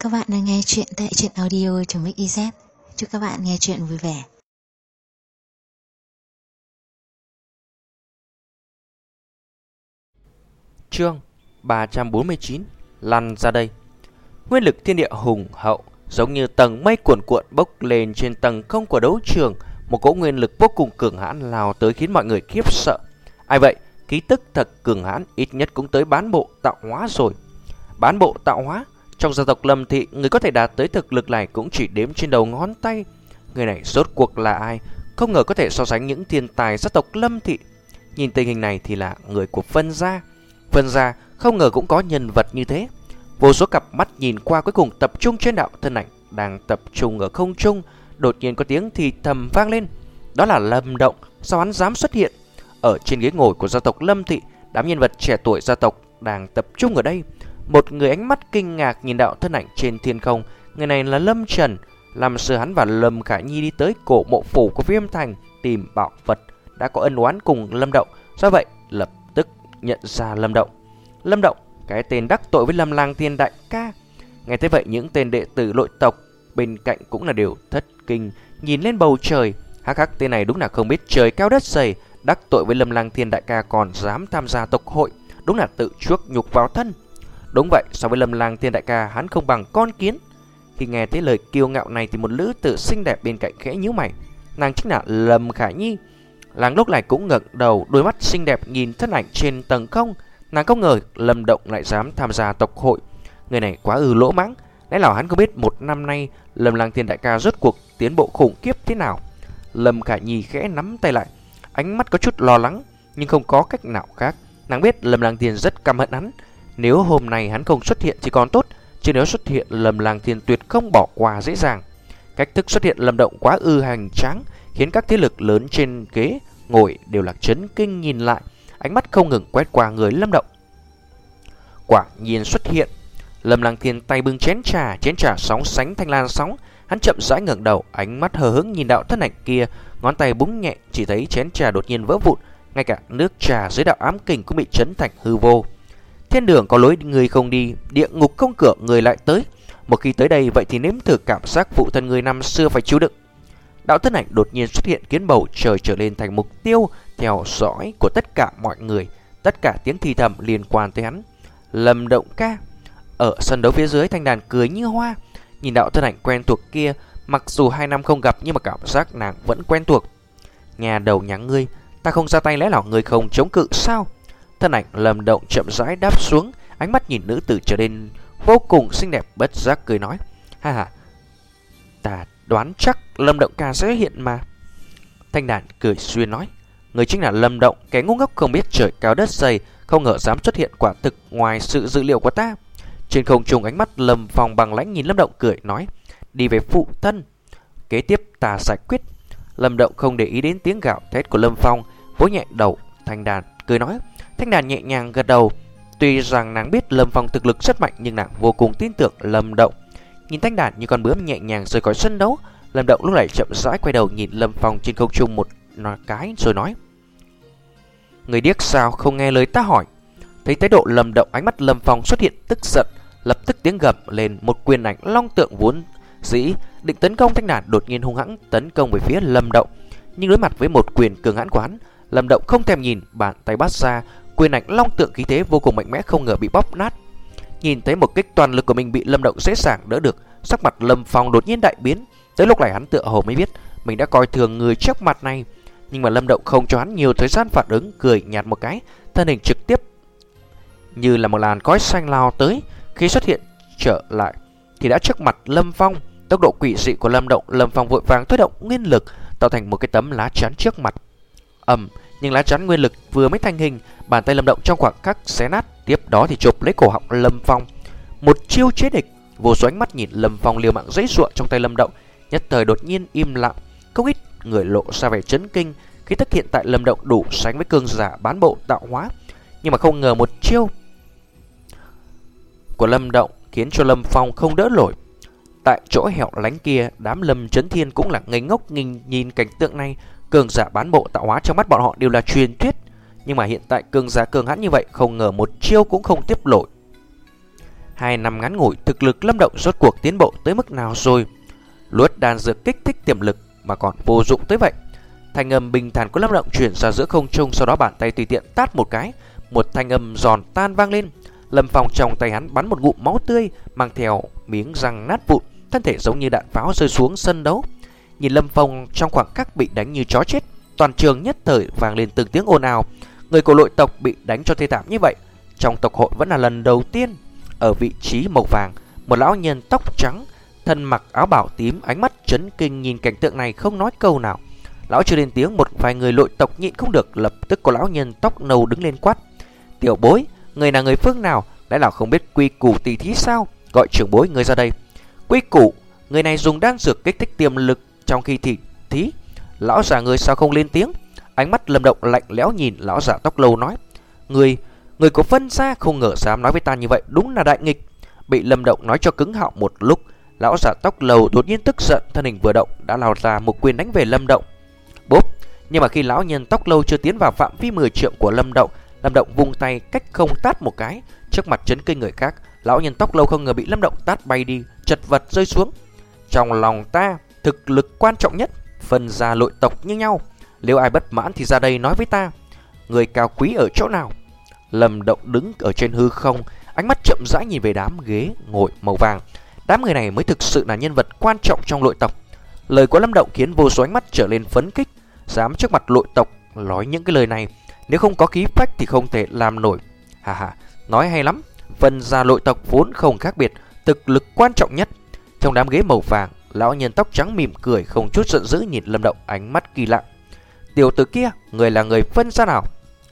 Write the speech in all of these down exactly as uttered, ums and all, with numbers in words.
Các bạn đang nghe chuyện tại truyện audio.mixyz. Chúc các bạn nghe chuyện vui vẻ. Chương ba trăm bốn mươi chín. Lăn ra đây. Nguyên lực thiên địa hùng hậu, giống như tầng mây cuồn cuộn bốc lên trên tầng không của đấu trường. Một cỗ nguyên lực vô cùng cường hãn lao tới khiến mọi người khiếp sợ. Ai vậy? Khí tức thật cường hãn, ít nhất cũng tới bán bộ tạo hóa rồi. Bán bộ tạo hóa? Trong gia tộc Lâm Thị, người có thể đạt tới thực lực này cũng chỉ đếm trên đầu ngón tay. Người này rốt cuộc là ai? Không ngờ có thể so sánh những thiên tài gia tộc Lâm Thị. Nhìn tình hình này thì là người của Vân gia. Vân gia không ngờ cũng có nhân vật như thế. Vô số cặp mắt nhìn qua, cuối cùng tập trung trên đạo thân ảnh đang tập trung ở không trung. Đột nhiên có tiếng thì thầm vang lên. Đó là Lâm Động. Sao hắn dám xuất hiện ở trên ghế ngồi của gia tộc Lâm Thị? Đám nhân vật trẻ tuổi gia tộc đang tập trung ở đây. Một người ánh mắt kinh ngạc nhìn đạo thân ảnh trên thiên không. Người này là Lâm Trần. Làm sư hắn và Lâm Khả Nhi đi tới cổ mộ phủ của Viêm Thành tìm bảo vật, đã có ân oán cùng Lâm Động, do vậy lập tức nhận ra Lâm Động. Lâm Động, cái tên đắc tội với Lâm Lang Thiên đại ca. Nghe thế vậy, những tên đệ tử nội tộc bên cạnh cũng là đều thất kinh, nhìn lên bầu trời. Hắc hắc, tên này đúng là không biết trời cao đất dày, đắc tội với Lâm Lang Thiên đại ca còn dám tham gia tộc hội, đúng là tự chuốc nhục vào thân. Đúng vậy, so với Lâm Lang Thiên đại ca, hắn không bằng con kiến. Khi nghe thấy lời kiêu ngạo này thì một nữ tử xinh đẹp bên cạnh khẽ nhíu mày. Nàng chính là Lâm Khả Nhi. Nàng lúc này cũng ngẩng đầu, đôi mắt xinh đẹp nhìn thân ảnh trên tầng không. Nàng không ngờ Lâm Động lại dám tham gia tộc hội. Người này quá ư lỗ mãng. Lẽ nào hắn không biết một năm nay Lâm Lang Thiên đại ca rốt cuộc tiến bộ khủng khiếp thế nào? Lâm Khả Nhi khẽ nắm tay lại, ánh mắt có chút lo lắng, nhưng không có cách nào khác. Nàng biết Lâm Lang Thiên rất căm hận hắn. Nếu hôm nay hắn không xuất hiện thì còn tốt, chứ nếu xuất hiện Lâm Lang Thiên tuyệt không bỏ qua dễ dàng. Cách thức xuất hiện Lâm Động quá ư hành tráng, khiến các thế lực lớn trên ghế ngồi đều là chấn kinh nhìn lại, ánh mắt không ngừng quét qua người Lâm Động. Quả nhiên xuất hiện. Lâm Lang Thiên tay bưng chén trà, chén trà sóng sánh thanh lan sóng. Hắn chậm rãi ngẩng đầu, ánh mắt hờ hững nhìn đạo thân ảnh kia, ngón tay búng nhẹ, chỉ thấy chén trà đột nhiên vỡ vụn, ngay cả nước trà dưới đạo ám kình cũng bị chấn thành hư vô. Thiên đường có lối người không đi, địa ngục không cửa người lại tới. Một khi tới đây vậy thì nếm thử cảm giác phụ thân người năm xưa phải chịu đựng. Đạo thân ảnh đột nhiên xuất hiện khiến bầu trời trở lên thành mục tiêu theo dõi của tất cả mọi người. Tất cả tiếng thì thầm liên quan tới hắn. Lâm Động ca. Ở sân đấu phía dưới, Thanh Đàn cười như hoa, nhìn đạo thân ảnh quen thuộc kia. Mặc dù hai năm không gặp nhưng mà cảm giác nàng vẫn quen thuộc. Nhà đầu nhà ngươi, ta không ra tay lẽ nào ngươi không chống cự sao? Thân ảnh Lâm Động chậm rãi đáp xuống, ánh mắt nhìn nữ tử trở nên vô cùng xinh đẹp, bất giác cười nói: ha ha, ta đoán chắc Lâm Động ca sẽ hiện mà. Thanh Đàn cười xuyên nói: người chính là Lâm Động, kẻ ngu ngốc không biết trời cao đất dày, không ngờ dám xuất hiện, quả thực ngoài sự dự liệu của ta. Trên không trung, ánh mắt Lâm Phong bằng lãnh nhìn Lâm Động cười nói: đi về phụ thân, kế tiếp ta giải quyết. Lâm Động không để ý đến tiếng gào thét của Lâm Phong, vỗ nhẹ đầu Thanh Đàn cười nói. Thanh Đàn nhẹ nhàng gật đầu. Tuy rằng nàng biết Lâm Phong thực lực rất mạnh, nhưng nàng vô cùng tin tưởng Lâm Động. Nhìn Thanh Đàn như con bướm nhẹ nhàng rời khỏi sân đấu, Lâm Động lúc này chậm rãi quay đầu nhìn Lâm Phong trên không trung một cái rồi nói: người điếc sao không nghe lời ta hỏi? Thấy thái độ Lâm Động, ánh mắt Lâm Phong xuất hiện tức giận, lập tức tiếng gầm lên. Một quyền ảnh long tượng vốn dĩ định tấn công Thanh Đàn đột nhiên hung hãng tấn công về phía Lâm Động, nhưng đối mặt với một quyền cường hãn của hắn, Lâm Động không thèm nhìn, bàn tay bắt ra, quyền ảnh long tượng khí thế vô cùng mạnh mẽ không ngờ bị bóp nát. Nhìn thấy một kích toàn lực của mình bị Lâm Động dễ dàng đỡ được, sắc mặt Lâm Phong đột nhiên đại biến. Tới lúc này hắn tựa hồ mới biết mình đã coi thường người trước mặt này, nhưng mà Lâm Động không cho hắn nhiều thời gian phản ứng, cười nhạt một cái, thân hình trực tiếp như là một làn khói xanh lao tới. Khi xuất hiện trở lại thì đã trước mặt Lâm Phong. Tốc độ quỷ dị của Lâm Động, Lâm Phong vội vàng推động nguyên lực tạo thành một cái tấm lá chắn trước mặt. Ầm, nhưng lá chắn nguyên lực vừa mới thành hình, bàn tay Lâm Động trong khoảng khắc xé nát, tiếp đó thì chộp lấy cổ họng Lâm Phong. Một chiêu chế địch. Vô số ánh mắt nhìn Lâm Phong liều mạng giãy giụa trong tay Lâm Động, nhất thời đột nhiên im lặng. Không ít người lộ ra vẻ chấn kinh khi thực hiện tại Lâm Động đủ sánh với cường giả bán bộ tạo hóa, nhưng mà không ngờ một chiêu của Lâm Động khiến cho Lâm Phong không đỡ nổi. Tại chỗ hẻo lánh kia, đám Lâm Chấn Thiên cũng là ngây ngốc nhìn, nhìn cảnh tượng này. Cường giả bán bộ tạo hóa trong mắt bọn họ đều là truyền thuyết, nhưng mà hiện tại cường giả cường hãn như vậy, không ngờ một chiêu cũng không tiếp nổi. Hai năm ngắn ngủi, thực lực Lâm Động rốt cuộc tiến bộ tới mức nào rồi? Luốt đan dược kích thích tiềm lực mà còn vô dụng tới vậy. Thanh âm bình thản của Lâm Động chuyển ra giữa không trung, sau đó bàn tay tùy tiện tát một cái, một thanh âm giòn tan vang lên. Lâm Phong trong tay hắn bắn một ngụm máu tươi, mang theo miếng răng nát vụn, thân thể giống như đạn pháo rơi xuống sân đấu. Nhìn Lâm Phong trong khoảng khắc bị đánh như chó chết, toàn trường nhất thời vang lên từng tiếng ồn ào. Người của nội tộc bị đánh cho thê thảm như vậy, trong tộc hội vẫn là lần đầu tiên. Ở vị trí màu vàng, một lão nhân tóc trắng, thân mặc áo bảo tím, ánh mắt chấn kinh nhìn cảnh tượng này không nói câu nào. Lão chưa lên tiếng, một vài người nội tộc nhịn không được, lập tức có lão nhân tóc nâu đứng lên quát: "Tiểu bối, người là người phương nào? Lẽ nào không biết quy củ tỷ thí sao? Gọi trưởng bối người ra đây." "Quy củ?" Người này dùng đan dược kích thích tiềm lực trong khi tỷ thí. Lão già người sao không lên tiếng? Ánh mắt Lâm Động lạnh lẽo nhìn lão già tóc lâu nói: Người, người có phân ra, không ngờ dám nói với ta như vậy, đúng là đại nghịch." Bị Lâm Động nói cho cứng họng một lúc, lão già tóc lâu đột nhiên tức giận, thân hình vừa động đã lao ra một quyền đánh về Lâm Động. Bốp! Nhưng mà khi lão nhân tóc lâu chưa tiến vào phạm vi mười trượng của Lâm Động, Lâm Động vung tay cách không tát một cái. Trước mặt chấn kinh người khác, lão nhân tóc lâu không ngờ bị Lâm Động tát bay đi, chật vật rơi xuống. Trong lòng ta, thực lực quan trọng nhất, phân ra nội tộc như nhau. Nếu ai bất mãn thì ra đây nói với ta. Người cao quý ở chỗ nào? Lâm Động đứng ở trên hư không, ánh mắt chậm rãi nhìn về đám ghế ngồi màu vàng. Đám người này mới thực sự là nhân vật quan trọng trong nội tộc. Lời của Lâm Động khiến vô số ánh mắt trở lên phấn khích. Dám trước mặt nội tộc nói những cái lời này, nếu không có khí phách thì không thể làm nổi. Hà hà, nói hay lắm. Phân ra nội tộc vốn không khác biệt, thực lực quan trọng nhất. Trong đám ghế màu vàng, lão nhân tóc trắng mỉm cười không chút giận dữ nhìn Lâm Động, ánh mắt kỳ lạ. Tiểu tử kia, người là người phân ra nào?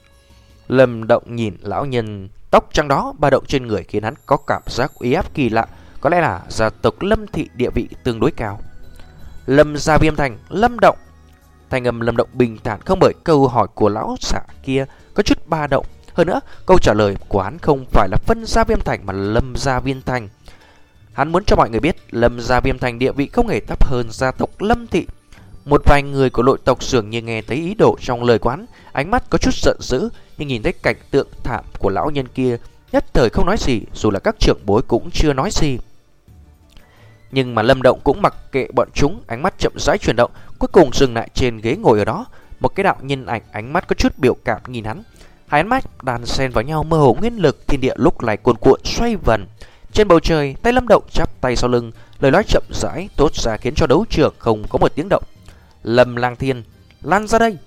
Lâm Động nhìn lão nhân tóc trắng đó, ba động trên người khiến hắn có cảm giác uy áp kỳ lạ. Có lẽ là gia tộc Lâm thị địa vị tương đối cao. Lâm gia Viêm Thành, Lâm Động. Thanh âm Lâm Động bình thản, không bởi câu hỏi của lão giả kia có chút ba động. Hơn nữa, câu trả lời của hắn không phải là phân gia Viêm Thành mà Lâm gia Viêm Thành. Hắn muốn cho mọi người biết Lâm gia Viêm Thành địa vị không hề thấp hơn gia tộc Lâm thị. Một vài người của nội tộc dường như nghe thấy ý đồ trong lời quán, ánh mắt có chút giận dữ, nhưng nhìn thấy cảnh tượng thảm của lão nhân kia, nhất thời không nói gì, dù là các trưởng bối cũng chưa nói gì. Nhưng mà Lâm Động cũng mặc kệ bọn chúng, ánh mắt chậm rãi chuyển động, cuối cùng dừng lại trên ghế ngồi ở đó. Một cái đạo nhân ảnh, ánh mắt có chút biểu cảm nhìn hắn. Hai ánh mắt đan xen vào nhau, mơ hồ nguyên lực thiên địa lúc này cuồn cuộn xoay vần. Trên bầu trời, tay Lâm Động chắp tay sau lưng, lời nói chậm rãi tốt ra khiến cho đấu trường không có một tiếng động. Lâm Lang Thiên, lan ra đây.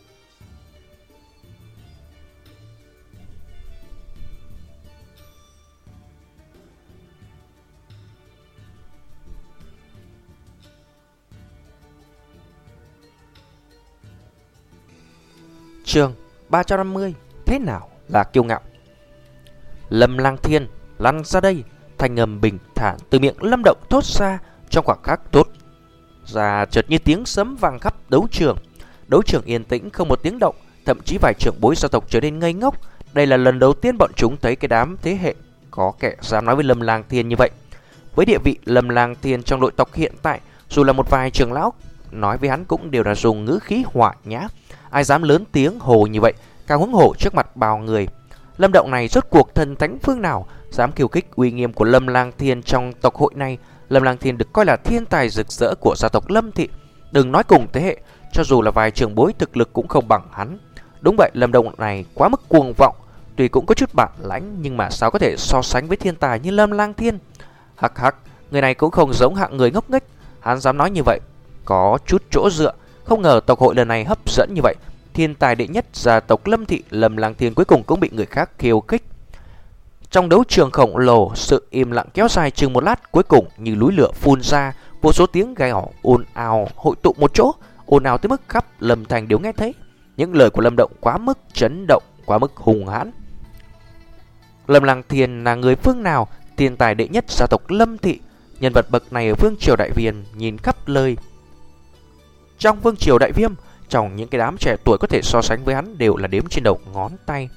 Chương ba trăm năm mươi. Thế nào là kiêu ngạo? Lâm Lang Thiên, lăn ra đây. Thanh âm bình thản từ miệng Lâm Động thốt ra. Trong khoảng khắc tốt ra chợt như tiếng sấm vang khắp đấu trường. Đấu trường yên tĩnh không một tiếng động, thậm chí vài trưởng bối gia tộc trở nên ngây ngốc. Đây là lần đầu tiên bọn chúng thấy cái đám thế hệ có kẻ dám nói với Lâm Lang Thiên như vậy. Với địa vị Lâm Lang Thiên trong nội tộc hiện tại, dù là một vài trưởng lão nói với hắn cũng đều là dùng ngữ khí hòa nhã. Ai dám lớn tiếng hồ như vậy, càng huống hồ trước mặt bao người. Lâm Động này rốt cuộc thần thánh phương nào dám khiêu khích uy nghiêm của Lâm Lang Thiên trong tộc hội này? Lâm Lang Thiên được coi là thiên tài rực rỡ của gia tộc Lâm thị. Đừng nói cùng thế hệ, cho dù là vài trưởng bối thực lực cũng không bằng hắn. Đúng vậy, Lâm Động này quá mức cuồng vọng, tuy cũng có chút bản lãnh, nhưng mà sao có thể so sánh với thiên tài như Lâm Lang Thiên? Hắc hắc, người này cũng không giống hạng người ngốc nghếch, hắn dám nói như vậy có chút chỗ dựa. Không ngờ tộc hội lần này hấp dẫn như vậy. Thiên tài đệ nhất gia tộc Lâm thị, Lâm Lang Thiên cuối cùng cũng bị người khác khiêu khích. Trong đấu trường khổng lồ, sự im lặng kéo dài chừng một lát, cuối cùng như núi lửa phun ra, vô số tiếng gào ồn ào hội tụ một chỗ, ồn ào tới mức khắp Lâm thành đều nghe thấy. Những lời của Lâm Động quá mức chấn động, quá mức hùng hãn. Lâm Lang Thiên là người phương nào? Thiên tài đệ nhất gia tộc Lâm thị, nhân vật bậc này ở vương triều Đại Viêm nhìn khắp lời. Trong vương triều Đại Viêm, trong những cái đám trẻ tuổi có thể so sánh với hắn đều là đếm trên đầu ngón tay.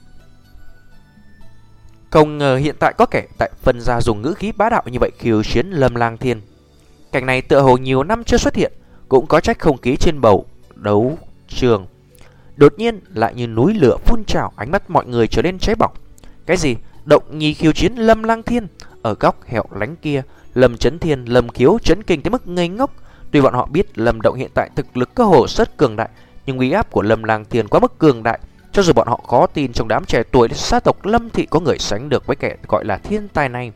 Không ngờ hiện tại có kẻ tại phân gia dùng ngữ khí bá đạo như vậy khiêu chiến Lâm Lang Thiên. Cảnh này tựa hồ nhiều năm chưa xuất hiện, cũng có trách không khí trên bầu đấu trường đột nhiên lại như núi lửa phun trào, ánh mắt mọi người trở nên cháy bỏng. Cái gì? Động Nhi khiêu chiến Lâm Lang Thiên. Ở góc hẻo lánh kia, Lâm Chấn Thiên, Lâm Khiếu chấn kinh tới mức ngây ngốc. Tuy bọn họ biết Lâm Động hiện tại thực lực cơ hồ rất cường đại, nhưng uy áp của Lâm Lang Thiên quá mức cường đại, cho dù bọn họ khó tin trong đám trẻ tuổi gia tộc Lâm thị có người sánh được với kẻ gọi là thiên tài này.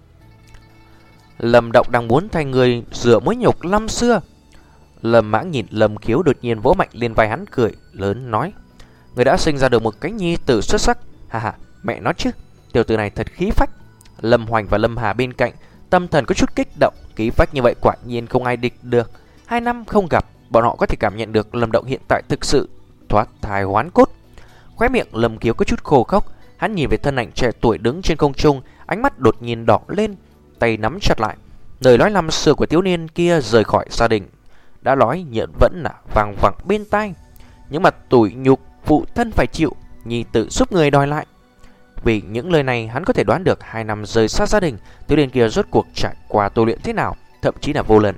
Lâm Động đang muốn thay người rửa mối nhục năm xưa. Lâm Mãng nhìn Lâm Khiếu đột nhiên vỗ mạnh lên vai hắn, cười lớn nói: người đã sinh ra được một cái nhi tử xuất sắc. Ha ha, mẹ nói chứ, tiểu tử này thật khí phách. Lâm Hoành và Lâm Hà bên cạnh, tâm thần có chút kích động. Khí phách như vậy quả nhiên không ai địch được. Hai năm không gặp, bọn họ có thể cảm nhận được Lâm Động hiện tại thực sự thoát thai hoán cốt. Khóe miệng Lâm Khiếu có chút khô khốc. Hắn nhìn về thân ảnh trẻ tuổi đứng trên không trung, ánh mắt đột nhiên đỏ lên, tay nắm chặt lại. Lời nói năm xưa của thiếu niên kia rời khỏi gia đình đã nói nhận vẫn là vang vẳng bên tai. Những mặt tủi nhục phụ thân phải chịu, nhi tử giúp người đòi lại. Vì những lời này hắn có thể đoán được hai năm rời xa gia đình, thiếu niên kia rốt cuộc trải qua tu luyện thế nào, thậm chí là vô lần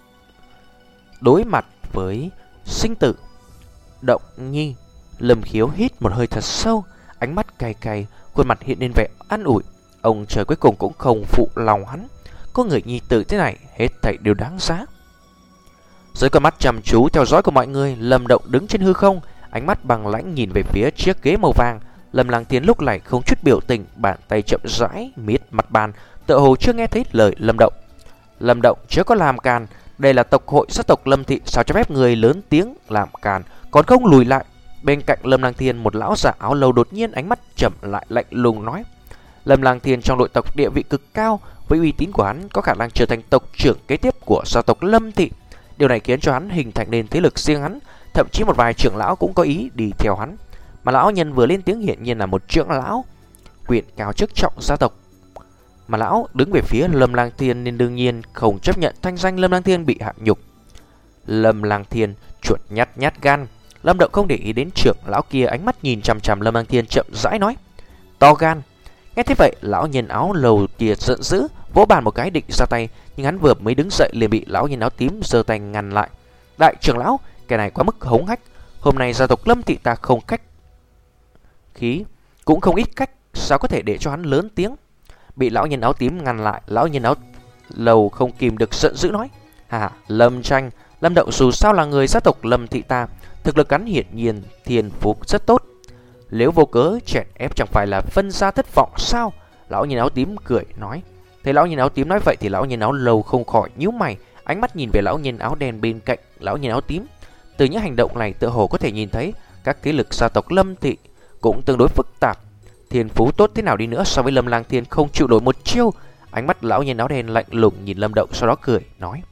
đối mặt với sinh tử. Động Nhi. Lâm Khiếu hít một hơi thật sâu, ánh mắt cay cay, khuôn mặt hiện lên vẻ an ủi. Ông trời cuối cùng cũng không phụ lòng hắn. Có người nhi tử thế này, hết thảy đều đáng giá. Dưới con mắt chăm chú theo dõi của mọi người, Lâm Động đứng trên hư không, ánh mắt bằng lãnh nhìn về phía chiếc ghế màu vàng. Lâm Lang Thiên lúc này không chút biểu tình, bàn tay chậm rãi miết mặt bàn, tựa hồ chưa nghe thấy lời Lâm Động. Lâm Động chớ có làm càn, đây là tộc hội gia tộc Lâm thị, sao cho phép người lớn tiếng làm càn, còn không lùi lại. Bên cạnh Lâm Lang Thiên, một lão giả áo lâu đột nhiên ánh mắt chậm lại lạnh lùng nói: Lâm Lang Thiên trong nội tộc địa vị cực cao, với uy tín của hắn có khả năng trở thành tộc trưởng kế tiếp của gia tộc Lâm thị. Điều này khiến cho hắn hình thành nên thế lực riêng hắn, thậm chí một vài trưởng lão cũng có ý đi theo hắn. Mà lão nhân vừa lên tiếng hiển nhiên là một trưởng lão quyền cao chức trọng gia tộc. Mà lão đứng về phía Lâm Lang Thiên nên đương nhiên không chấp nhận thanh danh Lâm Lang Thiên bị hạ nhục. Lâm Lang Thiên chuột nhát nhát gan. Lâm Động không để ý đến trưởng lão kia, ánh mắt nhìn chằm chằm Lâm Lang Thiên chậm rãi nói: to gan. Nghe thế vậy, lão nhân áo lầu kia giận dữ, vỗ bàn một cái định ra tay, nhưng hắn vừa mới đứng dậy liền bị lão nhân áo tím giơ tay ngăn lại. Đại trưởng lão, cái này quá mức hống hách. Hôm nay gia tộc Lâm thị ta không khách khí, cũng không ít cách, sao có thể để cho hắn lớn tiếng? Bị lão nhân áo tím ngăn lại, lão nhân áo lầu không kìm được giận dữ nói: hà, Lâm Tranh, Lâm Động dù sao là người gia tộc Lâm thị ta, thực lực hắn hiển nhiên thiên phú rất tốt. Nếu vô cớ chèn ép chẳng phải là phân ra thất vọng sao? Lão nhân áo tím cười nói. Thấy lão nhân áo tím nói vậy thì lão nhân áo lầu không khỏi nhíu mày, ánh mắt nhìn về lão nhân áo đen bên cạnh lão nhân áo tím. Từ những hành động này tựa hồ có thể nhìn thấy các thế lực gia tộc Lâm thị cũng tương đối phức tạp. Thiên phú tốt thế nào đi nữa so với Lâm Lang Thiên không chịu nổi một chiêu. Ánh mắt lão nhân áo đen lạnh lùng nhìn Lâm Động, sau đó cười nói: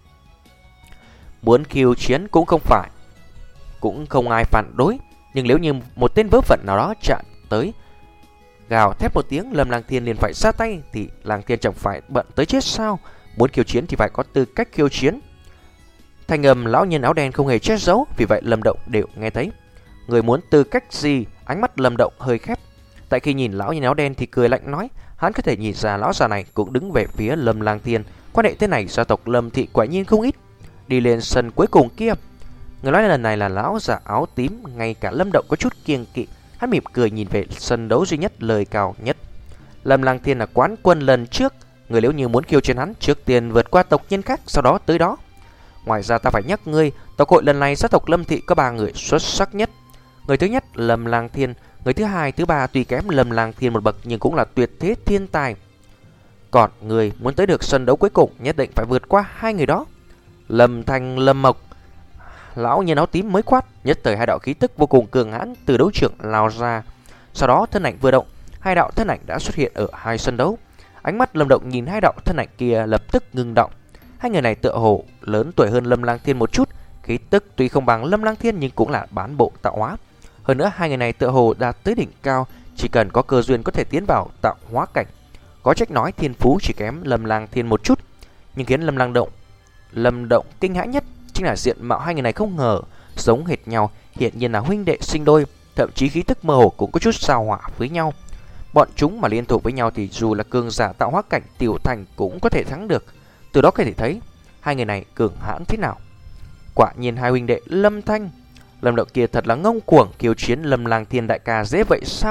muốn khiêu chiến cũng không phải, cũng không ai phản đối, nhưng nếu như một tên vớ vẩn nào đó chạm tới, gào thét một tiếng, Lâm Lang Thiên liền phải ra tay, thì Lang Thiên chẳng phải bận tới chết sao? Muốn khiêu chiến thì phải có tư cách khiêu chiến. Thanh âm lão nhân áo đen không hề che giấu, vì vậy Lâm Động đều nghe thấy. Người muốn tư cách gì? Ánh mắt Lâm Động hơi khép. Tại khi nhìn lão nhân áo đen thì cười lạnh nói, hắn có thể nhìn ra lão già này cũng đứng về phía Lâm Lang Thiên. Quan hệ thế này gia tộc Lâm thị quả nhiên không ít. Đi lên sân cuối cùng kia, người nói lần này là lão già áo tím. Ngay cả Lâm Động có chút kiêng kỵ, hắn mỉm cười nhìn về sân đấu duy nhất lời cao nhất. Lâm Lang Thiên là quán quân lần trước, người nếu như muốn khiêu chiến hắn, trước tiên vượt qua tộc nhân khác, sau đó tới đó. Ngoài ra ta phải nhắc ngươi, tộc hội lần này gia tộc Lâm thị có ba người xuất sắc nhất. Người thứ nhất Lâm Lang Thiên, người thứ hai, thứ ba tuy kém Lâm Lang Thiên một bậc nhưng cũng là tuyệt thế thiên tài. Còn người muốn tới được sân đấu cuối cùng nhất định phải vượt qua hai người đó. Lâm Thanh, Lâm Mộc. Lão nhân áo tím mới quát, nhất thời hai đạo khí tức vô cùng cường hãn từ đấu trường lao ra. Sau đó thân ảnh vừa động, hai đạo thân ảnh đã xuất hiện ở hai sân đấu. Ánh mắt Lâm Động nhìn hai đạo thân ảnh kia lập tức ngưng động. Hai người này tựa hồ lớn tuổi hơn Lâm Lang Thiên một chút, khí tức tuy không bằng Lâm Lang Thiên nhưng cũng là bán bộ tạo hóa. Hơn nữa hai người này tựa hồ đạt tới đỉnh cao, chỉ cần có cơ duyên có thể tiến vào tạo hóa cảnh. Có trách nói thiên phú chỉ kém Lâm Lang Thiên một chút, nhưng khiến Lâm Lang Động Lâm Động kinh hãi nhất chính là diện mạo hai người này không ngờ giống hệt nhau, hiện nhiên là huynh đệ sinh đôi, thậm chí khí tức mơ hồ cũng có chút sao hỏa với nhau. Bọn chúng mà liên thủ với nhau thì dù là cường giả tạo hóa cảnh tiểu thành cũng có thể thắng được. Từ đó có thể thấy hai người này cường hãn thế nào. Quả nhiên hai huynh đệ Lâm Thanh, Lâm Động kia thật là ngông cuồng, khiêu chiến Lâm Lang Thiên đại ca dễ vậy sao?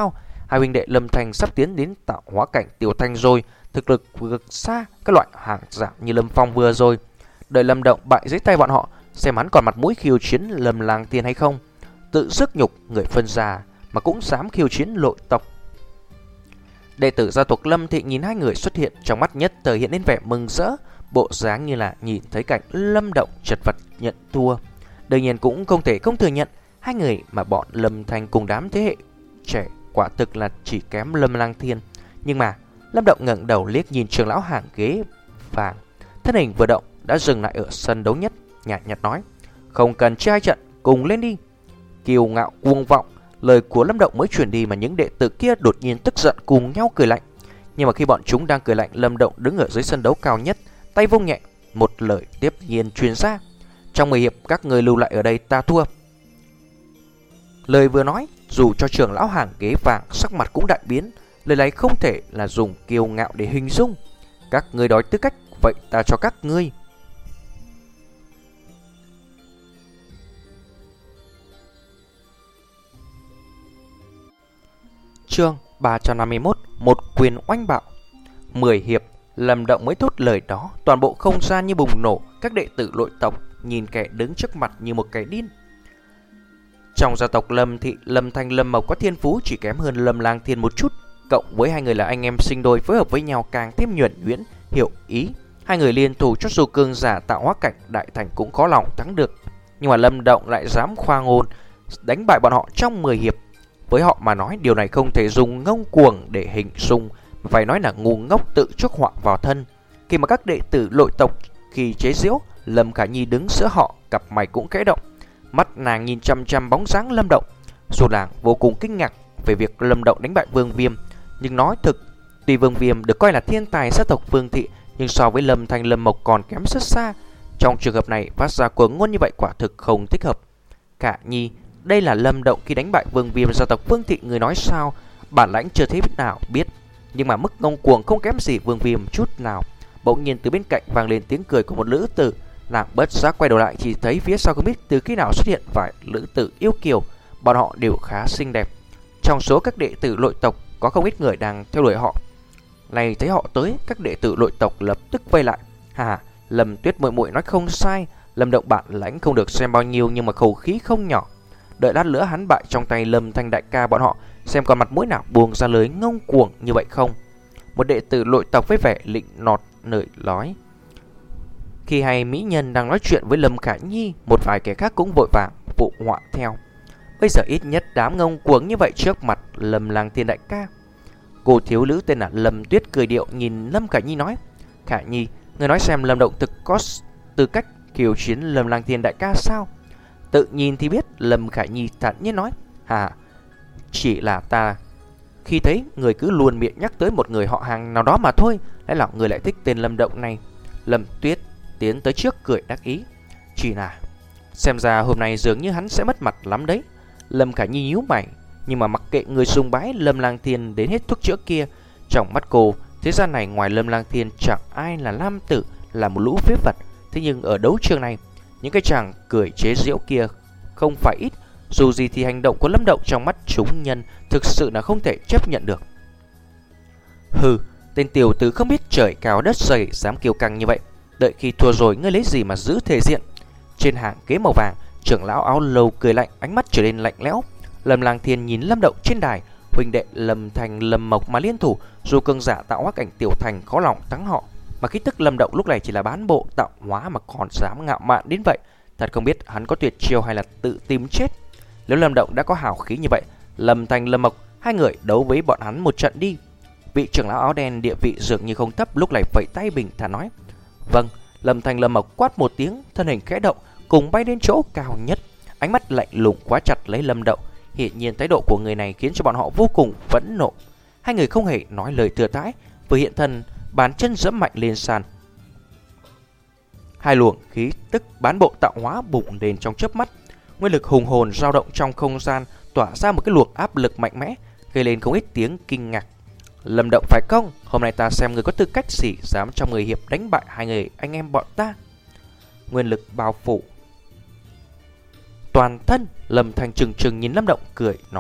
Hai huynh đệ Lâm Thanh sắp tiến đến tạo hóa cảnh tiểu thành rồi, thực lực vượt xa các loại hàng giả như Lâm Phong vừa rồi. Đợi Lâm Động bại dưới tay bọn họ, xem hắn còn mặt mũi khiêu chiến Lâm Lang Thiên hay không. Tự sức nhục người phân gia mà cũng dám khiêu chiến nội tộc. Đệ tử gia tộc Lâm Thị nhìn hai người xuất hiện, trong mắt nhất thời hiện lên vẻ mừng rỡ, bộ dáng như là nhìn thấy cảnh Lâm Động chật vật nhận thua. Đương nhiên cũng không thể không thừa nhận, hai người mà bọn Lâm Thanh cùng đám thế hệ trẻ quả thực là chỉ kém Lâm Lang Thiên. Nhưng mà Lâm Động ngẩng đầu liếc nhìn trưởng lão hàng ghế vàng, thân hình vừa động đã dừng lại ở sân đấu nhất, nhạt nhạt nói: "Không cần trai trận, cùng lên đi." Kiêu ngạo cuồng vọng, lời của Lâm Động mới truyền đi mà những đệ tử kia đột nhiên tức giận cùng nhau cười lạnh. Nhưng mà khi bọn chúng đang cười lạnh, Lâm Động đứng ở dưới sân đấu cao nhất, tay vung nhẹ, một lời tiếp nhiên truyền ra: "Trong mười hiệp các người lưu lại ở đây, ta thua." Lời vừa nói, dù cho trưởng lão hàng ghế vàng sắc mặt cũng đại biến. Lời này không thể là dùng kiêu ngạo để hình dung. "Các người đòi tư cách, vậy ta cho các ngươi." Chương ba trăm năm mươi mốt, một quyền oanh bạo. Mười hiệp, Lâm Động mới thốt lời đó, toàn bộ không gian như bùng nổ. Các đệ tử nội tộc nhìn kẻ đứng trước mặt như một kẻ điên. Trong gia tộc Lâm Thị, Lâm Thanh, Lâm Mộc có thiên phú chỉ kém hơn Lâm Lang Thiên một chút, cộng với hai người là anh em sinh đôi phối hợp với nhau càng thêm nhuần nhuyễn, hiểu ý. Hai người liên thủ cho dù cường giả tạo hóa cảnh đại thành cũng khó lòng thắng được. Nhưng mà Lâm Động lại dám khoa ngôn đánh bại bọn họ trong mười hiệp. Với họ mà nói, điều này không thể dùng ngông cuồng để hình dung, phải nói là ngu ngốc tự chuốc họa vào thân. Khi mà các đệ tử nội tộc khi chế giễu, Lâm Khả Nhi đứng giữa họ, cặp mày cũng khẽ động, mắt nàng nhìn chăm chăm bóng dáng Lâm Động. Dù nàng vô cùng kinh ngạc về việc Lâm Động đánh bại Vương Viêm, nhưng nói thực, tuy Vương Viêm được coi là thiên tài gia tộc Vương Thị, nhưng so với Lâm Thanh, Lâm Mộc còn kém rất xa. Trong trường hợp này, phát ra cuồng ngôn như vậy quả thực không thích hợp. Khả Nhi, đây là Lâm Động khi đánh bại Vương Viêm gia tộc Vương Thị, người nói sao? Bản lãnh chưa thấy biết nào biết, nhưng mà mức ngông cuồng không kém gì Vương Viêm chút nào. Bỗng nhiên từ bên cạnh vang lên tiếng cười của một nữ tử. Nàng bất giác quay đầu lại, chỉ thấy phía sau không biết từ khi nào xuất hiện vài nữ tử yêu kiều, bọn họ đều khá xinh đẹp. Trong số các đệ tử nội tộc có không ít người đang theo đuổi họ. Này thấy họ tới, các đệ tử nội tộc lập tức vây lại. Hà, Lâm Tuyết muội muội nói không sai, Lâm Động bản lãnh không được xem bao nhiêu nhưng mà khẩu khí không nhỏ. Đợi lát nữa hắn bại trong tay Lâm Thanh đại ca bọn họ, xem còn mặt mũi nào buông ra lời ngông cuồng như vậy không. Một đệ tử nội tộc với vẻ lịnh nọt nởi nói. Khi hay mỹ nhân đang nói chuyện với Lâm Khả Nhi, một vài kẻ khác cũng vội vàng phụ họa theo. Bây giờ ít nhất đám ngông cuồng như vậy trước mặt Lâm Lang Thiên đại ca. Cô thiếu nữ tên là Lâm Tuyết cười điệu nhìn Lâm Khả Nhi nói: "Khả Nhi, người nói xem Lâm Động thực có tư cách khiêu chiến Lâm Lang Thiên đại ca sao?" Tự nhìn thì biết, Lâm Khả Nhi thản nhiên nói: "Hà, chỉ là ta khi thấy người cứ luôn miệng nhắc tới một người họ hàng nào đó mà thôi, lẽ nào người lại thích tên Lâm Động này?" Lâm Tuyết tiến tới trước cười đắc ý: "Chỉ là xem ra hôm nay dường như hắn sẽ mất mặt lắm đấy." Lâm Khả Nhi nhíu mày, nhưng mà mặc kệ người sùng bái Lâm Lang Thiên đến hết thuốc chữa kia, trong mắt cô, thế gian này ngoài Lâm Lang Thiên chẳng ai là nam tử, là một lũ phế vật. Thế nhưng ở đấu trường này, những cái chàng cười chế giễu kia không phải ít. Dù gì thì hành động của Lâm Động trong mắt chúng nhân thực sự là không thể chấp nhận được. Hừ, tên tiểu tử không biết trời cao đất dày, dám kiêu căng như vậy. Đợi khi thua rồi ngươi lấy gì mà giữ thể diện? Trên hàng ghế màu vàng, trưởng lão áo lâu cười lạnh, ánh mắt trở nên lạnh lẽo. Lâm Lang Thiên nhìn Lâm Động trên đài, huynh đệ Lâm Thành, Lâm Mộc mà liên thủ, dù cường giả tạo hóa cảnh tiểu thành khó lòng thắng họ. Mà khí tức Lâm Động lúc này chỉ là bán bộ tạo hóa mà còn dám ngạo mạn đến vậy, thật không biết hắn có tuyệt chiêu hay là tự tìm chết. Nếu Lâm Động đã có hào khí như vậy, Lâm Thành, Lâm Mộc, hai người đấu với bọn hắn một trận đi. Vị trưởng lão áo đen địa vị dường như không thấp, lúc này vẫy tay bình thản nói: "Vâng." Lâm Thành, Lâm Mộc quát một tiếng, thân hình khẽ động, cùng bay đến chỗ cao nhất, ánh mắt lạnh lùng khóa chặt lấy Lâm Động. Hiển nhiên thái độ của người này khiến cho bọn họ vô cùng phẫn nộ. Hai người không hề nói lời thừa thãi, vừa hiện thân, bàn chân giẫm mạnh lên sàn. Hai luồng khí tức bán bộ tạo hóa bùng lên trong chớp mắt, nguyên lực hùng hồn dao động trong không gian, tỏa ra một cái luồng áp lực mạnh mẽ, gây lên không ít tiếng kinh ngạc. Lâm Động phải không? Hôm nay ta xem người có tư cách gì dám trong người hiệp đánh bại hai người anh em bọn ta. Nguyên lực bao phủ toàn thân. Lâm Thành trừng trừng nhìn Lâm Động cười nói: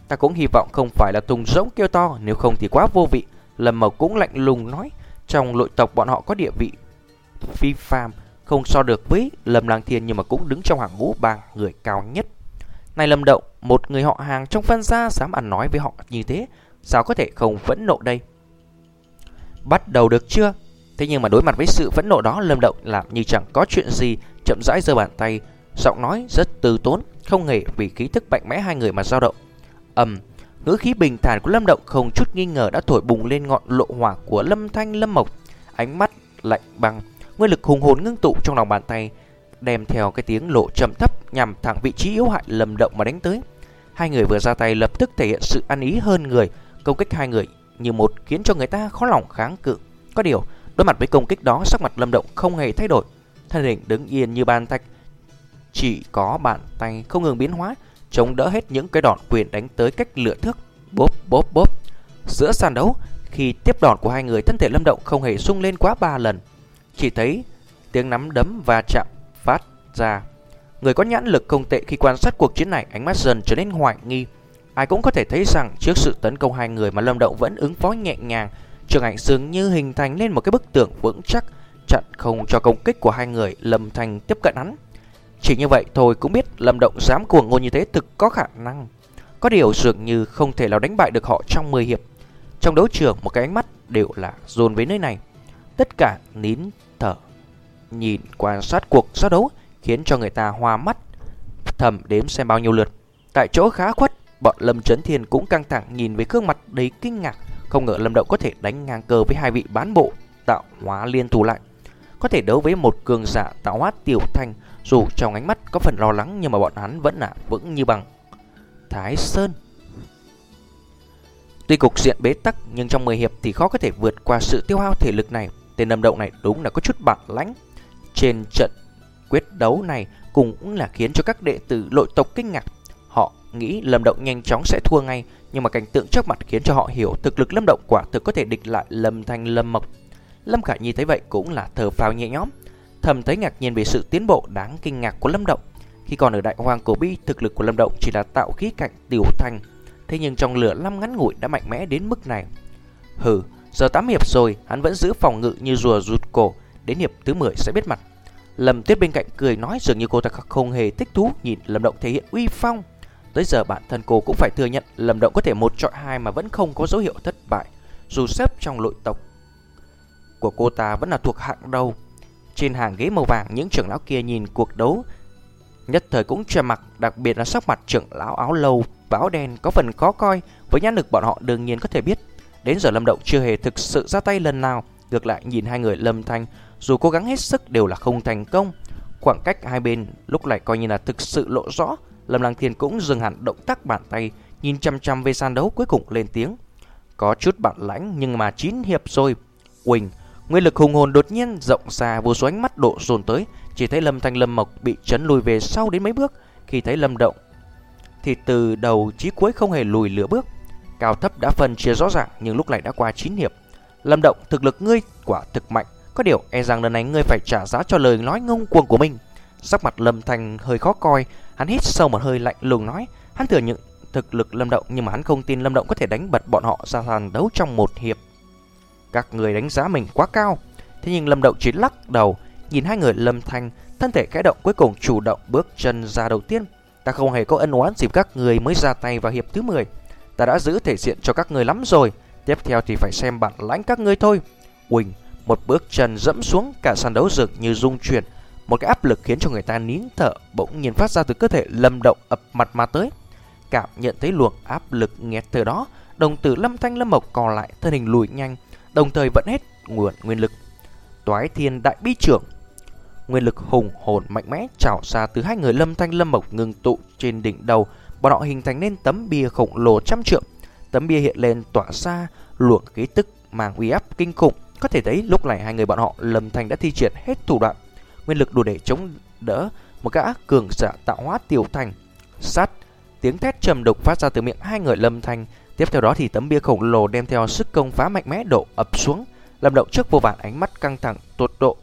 Ta cũng hy vọng không phải là thùng rỗng kêu to, nếu không thì quá vô vị. Lâm Mộc cũng lạnh lùng nói, trong nội tộc bọn họ có địa vị phi phàm, không so được với Lâm Lang Thiên, nhưng mà cũng đứng trong hàng ngũ ba người cao nhất. Này Lâm Động, một người họ hàng trong Phân gia dám ăn nói với họ như thế, sao có thể không phẫn nộ đây? Bắt đầu được chưa? Thế nhưng mà đối mặt với sự phẫn nộ đó, Lâm Động làm như chẳng có chuyện gì, chậm rãi giơ bàn tay, giọng nói rất từ tốn, không hề vì khí tức mạnh mẽ hai người mà dao động. Ầm, ngữ khí bình thản của Lâm Động không chút nghi ngờ đã thổi bùng lên ngọn lộ hỏa của Lâm Thanh Lâm Mộc. Ánh mắt lạnh băng, nguyên lực hùng hồn ngưng tụ trong lòng bàn tay, đem theo cái tiếng lộ trầm thấp nhằm thẳng vị trí yếu hại Lâm Động mà đánh tới. Hai người vừa ra tay lập tức thể hiện sự ăn ý hơn người, công kích hai người như một khiến cho người ta khó lòng kháng cự. Có điều, đối mặt với công kích đó, sắc mặt Lâm Động không hề thay đổi, thân hình đứng yên như bàn thạch, chỉ có bàn tay không ngừng biến hóa, chống đỡ hết những cái đòn quyền đánh tới cách lửa thước. Bốp bốp bốp. Giữa sàn đấu, khi tiếp đòn của hai người, thân thể Lâm Động không hề sung lên quá ba lần, chỉ thấy tiếng nắm đấm va chạm phát ra. Người có nhãn lực không tệ khi quan sát cuộc chiến này, ánh mắt dần trở nên hoài nghi. Ai cũng có thể thấy rằng trước sự tấn công hai người mà Lâm Động vẫn ứng phó nhẹ nhàng, trường ảnh dường như hình thành lên một cái bức tường vững chắc, chặn không cho công kích của hai người Lâm Thanh tiếp cận hắn. Chỉ như vậy thôi cũng biết Lâm Động dám cuồng ngôn như thế thực có khả năng. Có điều dường như không thể nào đánh bại được họ trong mười hiệp. Trong đấu trường, một cái ánh mắt đều là dồn với nơi này. Tất cả nín thở nhìn quan sát cuộc giao đấu, khiến cho người ta hoa mắt, thầm đếm xem bao nhiêu lượt. Tại chỗ khá khuất, bọn Lâm Chấn Thiên cũng căng thẳng nhìn với gương mặt đầy kinh ngạc. Không ngờ Lâm Động có thể đánh ngang cơ với hai vị bán bộ tạo hóa liên thủ lại, có thể đấu với một cường giả tạo hóa tiểu thành. Dù trong ánh mắt có phần lo lắng, nhưng mà bọn hắn vẫn là vững như bằng Thái Sơn. Tuy cục diện bế tắc, nhưng trong mười hiệp thì khó có thể vượt qua sự tiêu hao thể lực này. Tên Lâm Động này đúng là có chút bản lãnh. Trên trận quyết đấu này cũng là khiến cho các đệ tử nội tộc kinh ngạc. Họ nghĩ Lâm Động nhanh chóng sẽ thua ngay, nhưng mà cảnh tượng trước mặt khiến cho họ hiểu thực lực Lâm Động quả thực có thể địch lại Lâm Thanh Lâm Mộc. Lâm Khả Nhi thấy vậy cũng là thở phào nhẹ nhõm, thầm thấy ngạc nhiên về sự tiến bộ đáng kinh ngạc của Lâm Động. Khi còn ở Đại Hoang Cổ Bi, thực lực của Lâm Động chỉ là tạo khí cảnh tiểu thành, thế nhưng trong lửa năm ngắn ngủi đã mạnh mẽ đến mức này. Hừ, giờ tám hiệp rồi, hắn vẫn giữ phòng ngự như rùa rụt cổ, đến hiệp thứ mười sẽ biết mặt. Lâm Tuyết bên cạnh cười nói, dường như cô ta không hề thích thú nhìn Lâm Động thể hiện uy phong. Tới giờ bản thân cô cũng phải thừa nhận Lâm Động có thể một chọi hai mà vẫn không có dấu hiệu thất bại, dù xếp trong nội tộc của cô ta vẫn là thuộc hạng đầu. Trên hàng ghế màu vàng, những trưởng lão kia nhìn cuộc đấu nhất thời cũng trầm mặc, đặc biệt là sắc mặt trưởng lão áo lâu và áo đen có phần khó coi. Với nhãn lực bọn họ đương nhiên có thể biết, đến giờ Lâm Động chưa hề thực sự ra tay lần nào. Ngược lại nhìn hai người Lâm Thanh, dù cố gắng hết sức đều là không thành công. Khoảng cách hai bên lúc này coi như là thực sự lộ rõ. Lâm Lang Thiên cũng dừng hẳn động tác bàn tay, nhìn chăm chăm về sàn đấu, cuối cùng lên tiếng. Có chút bản lãnh, nhưng mà chín hiệp rồi. Uỳnh, nguyên lực hùng hồn đột nhiên rộng ra, vô số ánh mắt đổ dồn tới. Chỉ thấy Lâm Thanh Lâm Mộc bị chấn lùi về sau đến mấy bước. Khi thấy Lâm Động thì từ đầu chí cuối không hề lùi lửa bước. Cao thấp đã phân chia rõ ràng, nhưng lúc này đã qua chín hiệp. Lâm Động, thực lực ngươi quả thực mạnh, có điều e rằng lần này ngươi phải trả giá cho lời nói ngông cuồng của mình. Sắc mặt Lâm Thanh hơi khó coi, hắn hít sâu một hơi lạnh lùng nói. Hắn thừa nhận thực lực Lâm Động, nhưng mà hắn không tin Lâm Động có thể đánh bật bọn họ ra sàn đấu trong một hiệp. Các người đánh giá mình quá cao. Thế nhưng Lâm Động chỉ lắc đầu, nhìn hai người Lâm Thanh, thân thể khẽ động, cuối cùng chủ động bước chân ra đầu tiên. Ta không hề có ân oán dịp các người mới ra tay vào hiệp thứ mười. Ta đã giữ thể diện cho các người lắm rồi, tiếp theo thì phải xem bản lãnh các ngươi thôi. Uỳnh, một bước chân dẫm xuống, cả sàn đấu dường như rung chuyển. Một cái áp lực khiến cho người ta nín thở bỗng nhiên phát ra từ cơ thể Lâm Động ập mặt mà tới. Cảm nhận thấy luồng áp lực nghẹt thở đó, đồng tử Lâm Thanh Lâm Mộc còn lại, thân hình lùi nhanh, đồng thời vận hết nguồn nguyên lực. Toái Thiên Đại Bi Trưởng, nguyên lực hùng hồn mạnh mẽ trào ra từ hai người Lâm Thanh Lâm Mộc ngưng tụ trên đỉnh đầu. Bọn họ hình thành nên tấm bia khổng lồ trăm trượng. Tấm bia hiện lên tỏa ra luồng khí tức mang uy áp kinh khủng. Có thể thấy lúc này hai người bọn họ Lâm Thanh đã thi triển hết thủ đoạn, nguyên lực đủ để chống đỡ một gã cường giả tạo hóa tiểu thành. Sát, tiếng thét trầm đục phát ra từ miệng hai người Lâm Thanh. Tiếp theo đó thì tấm bia khổng lồ đem theo sức công phá mạnh mẽ đổ ập xuống. Lâm Động trước vô vàn ánh mắt căng thẳng tột độ.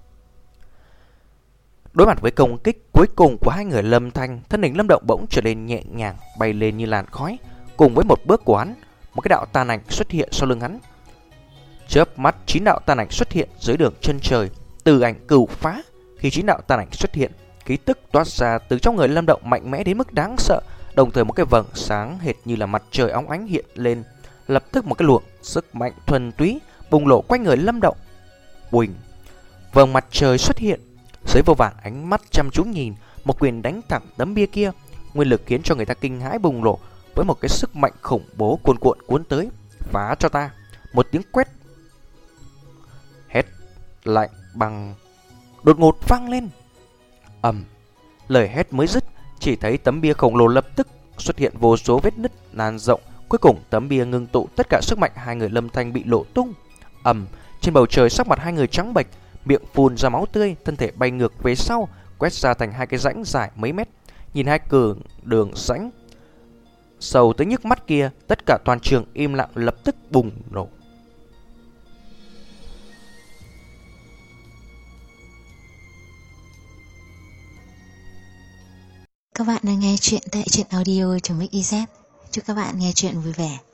Đối mặt với công kích cuối cùng của hai người Lâm Thanh, thân hình Lâm Động bỗng trở nên nhẹ nhàng, bay lên như làn khói. Cùng với một bước của hắn, một cái đạo tàn ảnh xuất hiện sau lưng hắn. Chớp mắt, chín đạo tàn ảnh xuất hiện dưới đường chân trời, từ ảnh cửu phá. Khi chín đạo tàn ảnh xuất hiện, khí tức toát ra từ trong người Lâm Động mạnh mẽ đến mức đáng sợ, đồng thời một cái vầng sáng hệt như là mặt trời óng ánh hiện lên. Lập tức một cái luồng sức mạnh thuần túy bùng nổ quanh người Lâm Động. Bùnh, vầng mặt trời xuất hiện, dưới vô vàn ánh mắt chăm chú nhìn, một quyền đánh thẳng tấm bia kia, nguyên lực khiến cho người ta kinh hãi bùng nổ với một cái sức mạnh khủng bố cuồn cuộn cuốn tới. Phá cho ta! Một tiếng quét hét lạnh bằng đột ngột vang lên. Ầm, lời hét mới dứt, chỉ thấy tấm bia khổng lồ lập tức xuất hiện vô số vết nứt lan rộng. Cuối cùng tấm bia ngưng tụ tất cả sức mạnh hai người Lâm Thanh bị lộ tung. Ầm, trên bầu trời sắc mặt hai người trắng bệch, miệng phun ra máu tươi, thân thể bay ngược về sau, quét ra thành hai cái rãnh dài mấy mét. Nhìn hai cường đường rãnh sâu tới nhức mắt kia, tất cả toàn trường im lặng lập tức bùng nổ. Các bạn đang nghe chuyện tại truyện audio.mixyz. Chúc các bạn nghe chuyện vui vẻ.